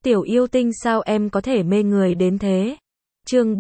Tiểu yêu tinh sao em có thể mê người đến thế? Chương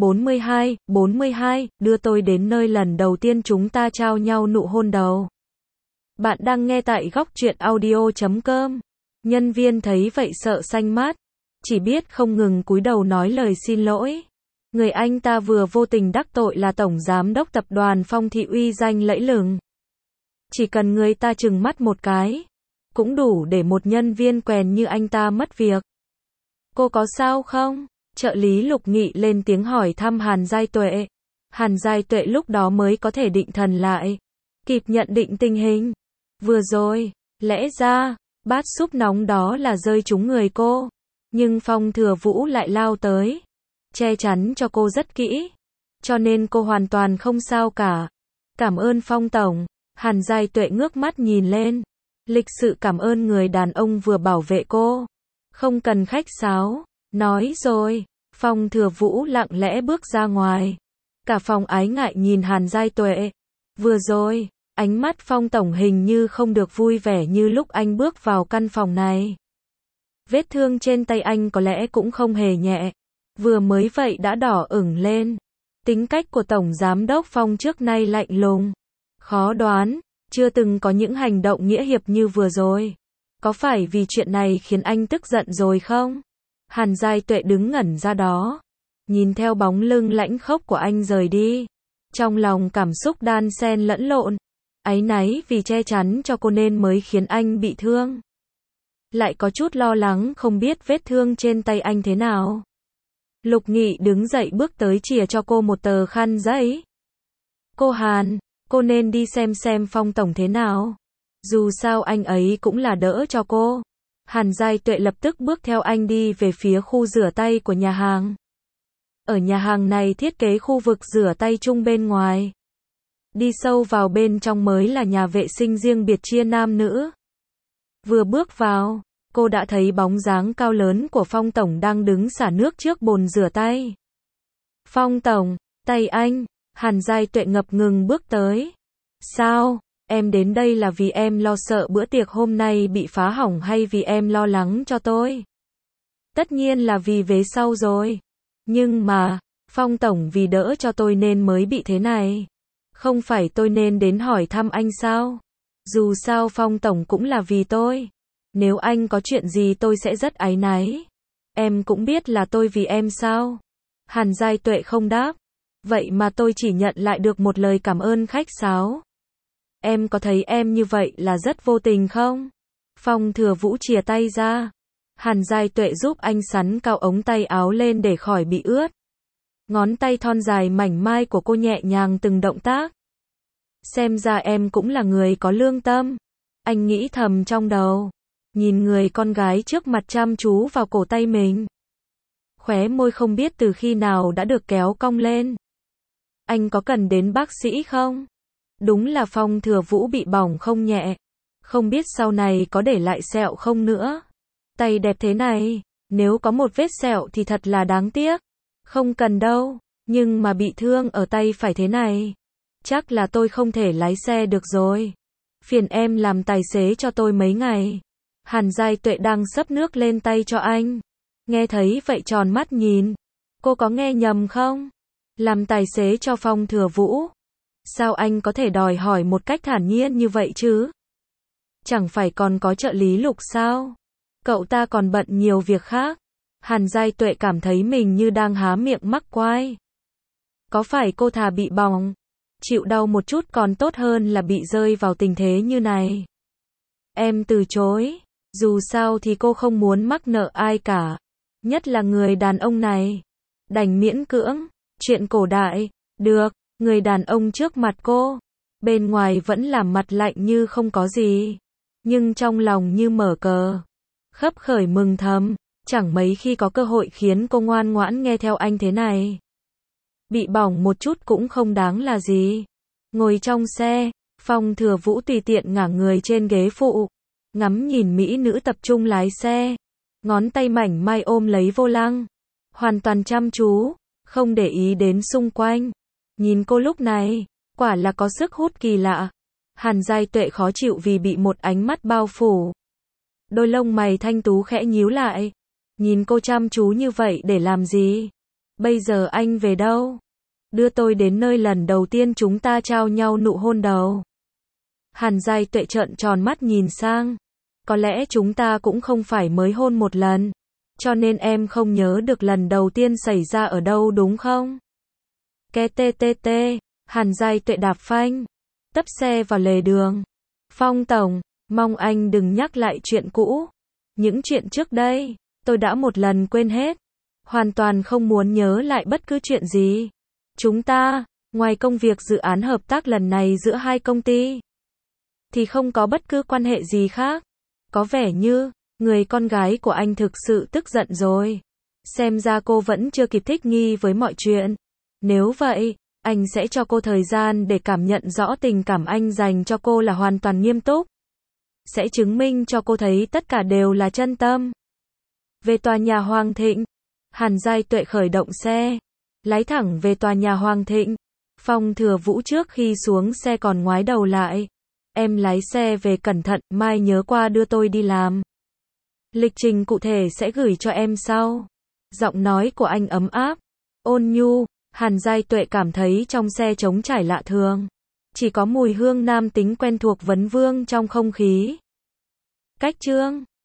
42, đưa tôi đến nơi lần đầu tiên chúng ta trao nhau nụ hôn đầu. Bạn đang nghe tại góc truyện audio.com. Nhân viên thấy vậy sợ xanh mắt, chỉ biết không ngừng cúi đầu nói lời xin lỗi. Người anh ta vừa vô tình đắc tội là tổng giám đốc tập đoàn Phong Thị uy danh lẫy lừng. Chỉ cần người ta chừng mắt một cái, cũng đủ để một nhân viên quèn như anh ta mất việc. Cô có sao không? Trợ lý Lục Nghị lên tiếng hỏi thăm Hàn Giai Tuệ. Hàn Giai Tuệ lúc đó mới có thể định thần lại, kịp nhận định tình hình. Vừa rồi, lẽ ra, bát súp nóng đó là rơi trúng người cô. Nhưng Phong Thừa Vũ lại lao tới, che chắn cho cô rất kỹ. Cho nên cô hoàn toàn không sao cả. Cảm ơn Phong Tổng. Hàn Giai Tuệ ngước mắt nhìn lên. Lịch sự cảm ơn người đàn ông vừa bảo vệ cô. Không cần khách sáo. Nói rồi. Phong Thừa Vũ lặng lẽ bước ra ngoài. Cả phòng ái ngại nhìn Hàn Giai Tuệ. Vừa rồi, ánh mắt Phong Tổng hình như không được vui vẻ như lúc anh bước vào căn phòng này. Vết thương trên tay anh có lẽ cũng không hề nhẹ. Vừa mới vậy đã đỏ ửng lên. Tính cách của Tổng Giám đốc Phong trước nay lạnh lùng, khó đoán, chưa từng có những hành động nghĩa hiệp như vừa rồi. Có phải vì chuyện này khiến anh tức giận rồi không? Hàn Giai Tuệ đứng ngẩn ra đó, nhìn theo bóng lưng lãnh khốc của anh rời đi. Trong lòng cảm xúc đan xen lẫn lộn, áy náy vì che chắn cho cô nên mới khiến anh bị thương. Lại có chút lo lắng không biết vết thương trên tay anh thế nào. Lục Nghị đứng dậy bước tới chìa cho cô một tờ khăn giấy. Cô Hàn, cô nên đi xem Phong Tổng thế nào. Dù sao anh ấy cũng là đỡ cho cô. Hàn Giai Tuệ lập tức bước theo anh đi về phía khu rửa tay của nhà hàng. Ở nhà hàng này thiết kế khu vực rửa tay chung bên ngoài. Đi sâu vào bên trong mới là nhà vệ sinh riêng biệt chia nam nữ. Vừa bước vào, cô đã thấy bóng dáng cao lớn của Phong Tổng đang đứng xả nước trước bồn rửa tay. Phong Tổng, tay anh. Hàn Giai Tuệ ngập ngừng bước tới. Sao? Em đến đây là vì em lo sợ bữa tiệc hôm nay bị phá hỏng hay vì em lo lắng cho tôi? Tất nhiên là vì vế sau rồi. Nhưng mà, Phong Tổng vì đỡ cho tôi nên mới bị thế này. Không phải tôi nên đến hỏi thăm anh sao? Dù sao Phong Tổng cũng là vì tôi. Nếu anh có chuyện gì tôi sẽ rất áy náy. Em cũng biết là tôi vì em sao? Hàn Giai Tuệ không đáp. Vậy mà tôi chỉ nhận lại được một lời cảm ơn khách sáo. Em có thấy em như vậy là rất vô tình không? Phong Thừa Vũ chìa tay ra. Hàn Giai Tuệ giúp anh sắn cao ống tay áo lên để khỏi bị ướt. Ngón tay thon dài mảnh mai của cô nhẹ nhàng từng động tác. Xem ra em cũng là người có lương tâm. Anh nghĩ thầm trong đầu. Nhìn người con gái trước mặt chăm chú vào cổ tay mình. Khóe môi không biết từ khi nào đã được kéo cong lên. Anh có cần đến bác sĩ không? Đúng là Phong Thừa Vũ bị bỏng không nhẹ. Không biết sau này có để lại sẹo không nữa. Tay đẹp thế này, nếu có một vết sẹo thì thật là đáng tiếc. Không cần đâu, nhưng mà bị thương ở tay phải thế này. Chắc là tôi không thể lái xe được rồi. Phiền em làm tài xế cho tôi mấy ngày. Hàn Giai Tuệ đang xấp nước lên tay cho anh. Nghe thấy vậy tròn mắt nhìn. Cô có nghe nhầm không? Làm tài xế cho Phong Thừa Vũ. Sao anh có thể đòi hỏi một cách thản nhiên như vậy chứ? Chẳng phải còn có trợ lý Lục sao? Cậu ta còn bận nhiều việc khác. Hàn Giai Tuệ cảm thấy mình như đang há miệng mắc quai. Có phải cô thà bị bỏng, chịu đau một chút còn tốt hơn là bị rơi vào tình thế như này? Em từ chối. Dù sao thì cô không muốn mắc nợ ai cả. Nhất là người đàn ông này. Đành miễn cưỡng. Chuyện cổ đại. Được. Người đàn ông trước mặt cô. Bên ngoài vẫn làm mặt lạnh như không có gì. Nhưng trong lòng như mở cờ. Khấp khởi mừng thầm. Chẳng mấy khi có cơ hội khiến cô ngoan ngoãn nghe theo anh thế này. Bị bỏng một chút cũng không đáng là gì. Ngồi trong xe, Phong Thừa Vũ tùy tiện ngả người trên ghế phụ. Ngắm nhìn mỹ nữ tập trung lái xe. Ngón tay mảnh mai ôm lấy vô lăng. Hoàn toàn chăm chú, không để ý đến xung quanh. Nhìn cô lúc này, quả là có sức hút kỳ lạ. Hàn Giai Tuệ khó chịu vì bị một ánh mắt bao phủ. Đôi lông mày thanh tú khẽ nhíu lại. Nhìn cô chăm chú như vậy để làm gì? Bây giờ anh về đâu? Đưa tôi đến nơi lần đầu tiên chúng ta trao nhau nụ hôn đầu. Hàn Giai Tuệ trợn tròn mắt nhìn sang. Có lẽ chúng ta cũng không phải mới hôn một lần. Cho nên em không nhớ được lần đầu tiên xảy ra ở đâu đúng không? Ke tê tê tê. Hàn Giai Tuệ đạp phanh. Tấp xe vào lề đường. Phong tổng, mong anh đừng nhắc lại chuyện cũ. Những chuyện trước đây, tôi đã một lần quên hết. Hoàn toàn không muốn nhớ lại bất cứ chuyện gì. Chúng ta, ngoài công việc dự án hợp tác lần này giữa hai công ty, thì không có bất cứ quan hệ gì khác. Có vẻ như, người con gái của anh thực sự tức giận rồi. Xem ra cô vẫn chưa kịp thích nghi với mọi chuyện. Nếu vậy, anh sẽ cho cô thời gian để cảm nhận rõ tình cảm anh dành cho cô là hoàn toàn nghiêm túc. Sẽ chứng minh cho cô thấy tất cả đều là chân tâm. Về tòa nhà Hoàng Thịnh, Hàn Giai Tuệ khởi động xe, lái thẳng về tòa nhà Hoàng Thịnh. Phong Thừa Vũ trước khi xuống xe còn ngoái đầu lại. Em lái xe về cẩn thận, mai nhớ qua đưa tôi đi làm. Lịch trình cụ thể sẽ gửi cho em sau. Giọng nói của anh ấm áp, ôn nhu. Hàn Giai Tuệ cảm thấy trong xe trống trải lạ thường. Chỉ có mùi hương nam tính quen thuộc vấn vương trong không khí. Cách chương